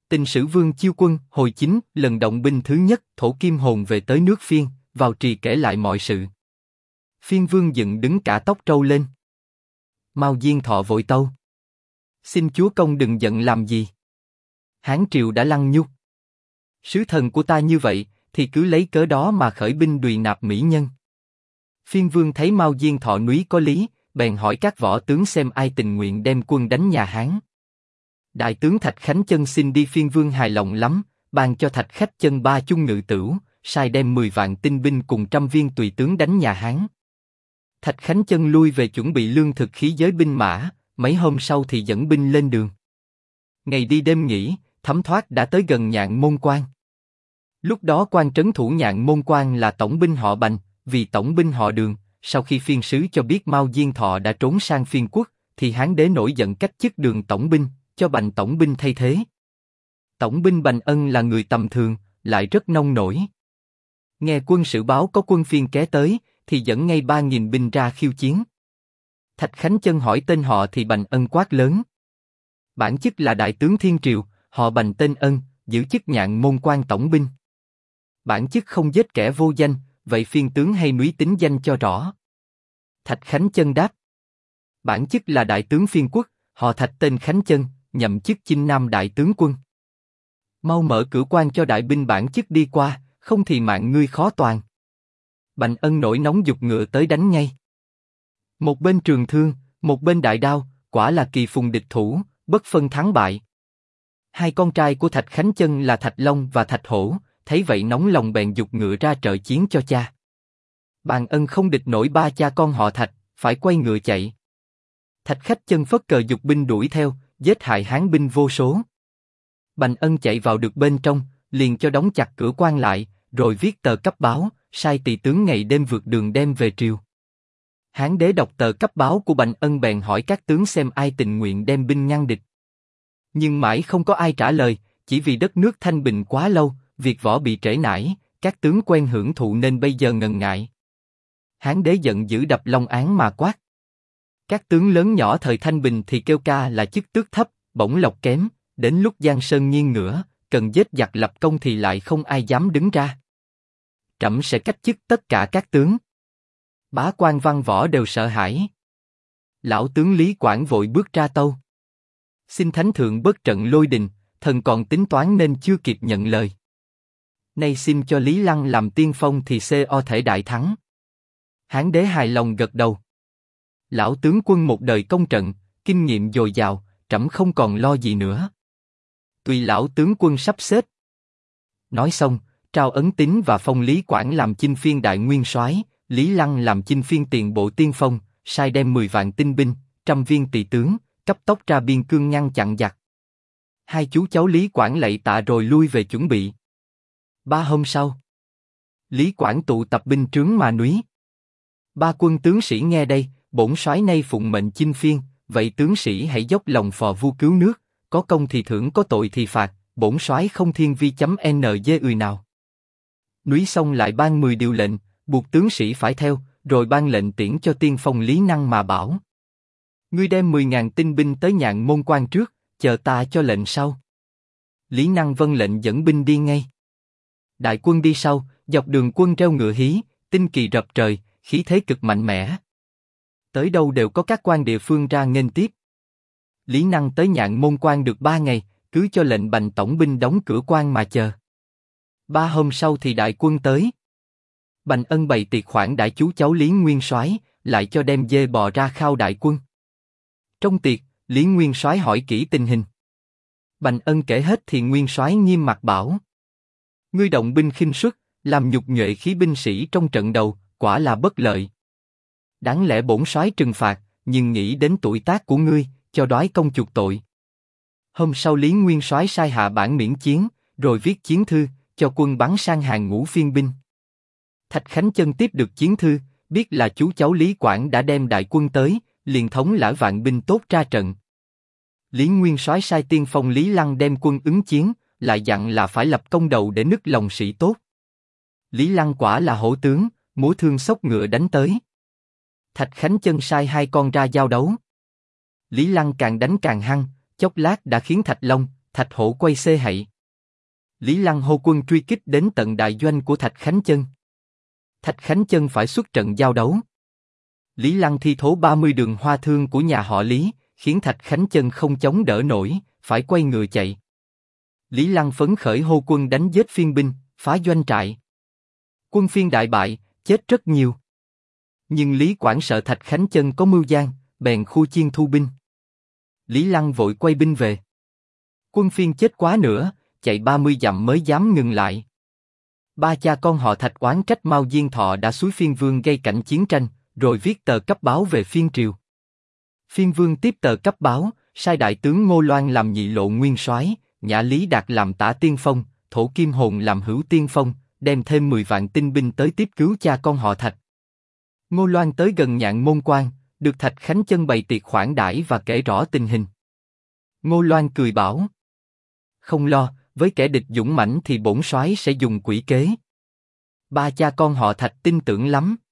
Tình Sử Vương chiêu quân, hồi 9, lần động binh thứ nhất, thổ kim hồn về tới nước Phiên, vào trì kể lại mọi sự. Phiên Vương dựng đứng cả tóc trâu lên. Mao Diên Thọ vội tâu: xin chúa công đừng giận làm gì. Hán triều đã lăng nhục. Sứ thần của ta như vậy, thì cứ lấy cớ đó mà khởi binh đùy nạp mỹ nhân. Phiên Vương thấy Mao Diên Thọ núi có lý, bèn hỏi các võ tướng xem ai tình nguyện đem quân đánh nhà Hán. Đại tướng Thạch Khánh Chân xin đi. Phiên Vương hài lòng lắm, ban cho Thạch Khánh Chân 3 chung ngự tửu, sai đem 10 vạn tinh binh cùng 100 viên tùy tướng đánh nhà Hán. Thạch Khánh Chân lui về chuẩn bị lương thực khí giới binh mã, mấy hôm sau thì dẫn binh lên đường. Ngày đi đêm nghỉ, thấm thoát đã tới gần Nhạn Môn Quan. Lúc đó quan trấn thủ Nhạn Môn Quan là tổng binh họ Bành, vì tổng binh họ Đường. Sau khi phiên sứ cho biết Mao Diên Thọ đã trốn sang Phiên quốc, thì Hán đế nổi giận cách chức Đường tổng binh, cho Bành tổng binh thay thế. Tổng binh Bành Ân là người tầm thường, lại rất nông nổi. Nghe quân sự báo có quân Phiên ké tới, thì dẫn ngay 3.000 binh ra khiêu chiến. Thạch Khánh Chân hỏi tên họ thì Bành Ân quát lớn: bản chức là đại tướng Thiên Triều, họ Bành tên Ân, giữ chức Nhạn Môn Quan tổng binh. Bản chức không giết kẻ vô danh, vậy phiên tướng hay núi tính danh cho rõ. Thạch Khánh Chân đáp: bản chức là đại tướng Phiên quốc, họ Thạch tên Khánh Chân, nhậm chức Chinh Nam đại tướng quân. Mau mở cửa quan cho đại binh bản chức đi qua, không thì mạng ngươi khó toàn. Bành Ân nổi nóng giục ngựa tới đánh ngay. Một bên trường thương, một bên đại đao, quả là kỳ phùng địch thủ, bất phân thắng bại. Hai con trai của Thạch Khánh Chân là Thạch Long và Thạch Hổ, thấy vậy nóng lòng bèn giục ngựa ra trợ chiến cho cha. Bành Ân không địch nổi ba cha con họ Thạch, phải quay ngựa chạy. Thạch Khánh Chân phất cờ giục binh đuổi theo, giết hại Hán binh vô số. Bành Ân chạy vào được bên trong, liền cho đóng chặt cửa quan lại, rồi viết tờ cấp báo, sai tỳ tướng ngày đêm vượt đường đem về triều. Hán đế đọc tờ cấp báo của Bành Ân bèn hỏi các tướng xem ai tình nguyện đem binh ngăn địch. Nhưng mãi không có ai trả lời, chỉ vì đất nước thanh bình quá lâu, việc võ bị trễ nải, các tướng quen hưởng thụ nên bây giờ ngần ngại. Hán đế giận dữ đập long án mà quát: các tướng lớn nhỏ thời thanh bình thì kêu ca là chức tước thấp, bổng lộc kém, đến lúc giang sơn nghiêng ngửa, cần giết giặc lập công thì lại không ai dám đứng ra. Trẫm sẽ cách chức tất cả các tướng. Bá quan văn võ đều sợ hãi. Lão tướng Lý Quảng vội bước ra tâu: xin thánh thượng bớt trận lôi đình, thần còn tính toán nên chưa kịp nhận lời. Nay xin cho Lý Lăng làm tiên phong thì co thể đại thắng. Hán đế hài lòng gật đầu. Lão tướng quân một đời công trận, kinh nghiệm dồi dào, trẫm không còn lo gì nữa. Tùy lão tướng quân sắp xếp. Nói xong, trao ấn tín và phong Lý Quảng làm Chinh Phiên đại nguyên soái, Lý Lăng làm Chinh Phiên tiền bộ tiên phong, sai đem 10 vạn tinh binh, 100 viên tỳ tướng, cấp tốc ra biên cương ngăn chặn giặc. Hai chú cháu Lý Quảng lạy tạ rồi lui về chuẩn bị. 3 hôm sau, Lý Quảng tụ tập binh trướng mà núi. Ba quân tướng sĩ nghe đây, bổn soái nay phụng mệnh Chinh Phiên, vậy tướng sĩ hãy dốc lòng phò vu cứu nước, có công thì thưởng, có tội thì phạt, bổn soái không thiên vi chấm NG nào. Núi xong lại ban 10 điều lệnh, buộc tướng sĩ phải theo, rồi ban lệnh tiễn cho tiên phong Lý Năng mà bảo: ngươi đem 10.000 tinh binh tới Nhạn Môn Quan trước, chờ ta cho lệnh sau. Lý Năng vâng lệnh dẫn binh đi ngay. Đại quân đi sau, dọc đường quân reo ngựa hí, tinh kỳ rập trời, khí thế cực mạnh mẽ. Tới đâu đều có các quan địa phương ra nghênh tiếp. Lý Năng tới Nhạn Môn Quan được 3 ngày, cứ cho lệnh Bành tổng binh đóng cửa quan mà chờ. 3 hôm sau thì đại quân tới. Bành Ân bày tiệc khoản đãi chú cháu Lý Nguyên Soái, lại cho đem dê bò ra khao đại quân. Trong tiệc, Lý Nguyên Soái hỏi kỹ tình hình. Bành Ân kể hết thì Nguyên Soái nghiêm mặt bảo: ngươi động binh khinh suất, làm nhục nhuệ khí binh sĩ trong trận đầu, quả là bất lợi. Đáng lẽ bổn soái trừng phạt, nhưng nghĩ đến tuổi tác của ngươi, cho đoái công chuộc tội. Hôm sau Lý Nguyên Soái sai hạ bản miễn chiến, rồi viết chiến thư, cho quân bắn sang hàng ngũ phiên binh. Thạch Khánh Chân tiếp được chiến thư, biết là chú cháu Lý Quảng đã đem đại quân tới, liền thống lã vạn binh tốt ra trận. Lý Nguyên Soái sai tiên phong Lý Lăng đem quân ứng chiến, lại dặn là phải lập công đầu để nức lòng sĩ tốt. Lý Lăng quả là hổ tướng, múa thương xốc ngựa đánh tới. Thạch Khánh Chân sai hai con ra giao đấu. Lý Lăng càng đánh càng hăng, chốc lát đã khiến Thạch Long, Thạch Hổ quay xê hạy. Lý Lăng hô quân truy kích đến tận đại doanh của Thạch Khánh Chân. Thạch Khánh Chân phải xuất trận giao đấu. Lý Lăng thi thố 30 đường hoa thương của nhà họ Lý, khiến Thạch Khánh Chân không chống đỡ nổi, phải quay ngựa chạy. Lý Lăng phấn khởi hô quân đánh giết phiên binh, phá doanh trại. Quân phiên đại bại, chết rất nhiều. Nhưng Lý Quảng sợ Thạch Khánh Chân có mưu gian, bèn khu chiên thu binh. Lý Lăng vội quay binh về. Quân phiên chết quá nữa, chạy 30 dặm mới dám ngừng lại. Ba cha con họ Thạch oán trách Mao Diên Thọ đã xúi phiên vương gây cảnh chiến tranh, rồi viết tờ cấp báo về phiên triều. Phiên vương tiếp tờ cấp báo, sai đại tướng Ngô Loan làm nhị lộ nguyên soái, Nhã Lý Đạt làm tả tiên phong, Thổ Kim Hồn làm hữu tiên phong, đem thêm 10 vạn tinh binh tới tiếp cứu cha con họ Thạch. Ngô Loan tới gần Nhạn Môn Quan, được Thạch Khánh Chân bày tiệc khoản đãi và kể rõ tình hình. Ngô Loan cười bảo: không lo, với kẻ địch dũng mãnh thì bổn soái sẽ dùng quỷ kế. Ba cha con họ Thạch tin tưởng lắm.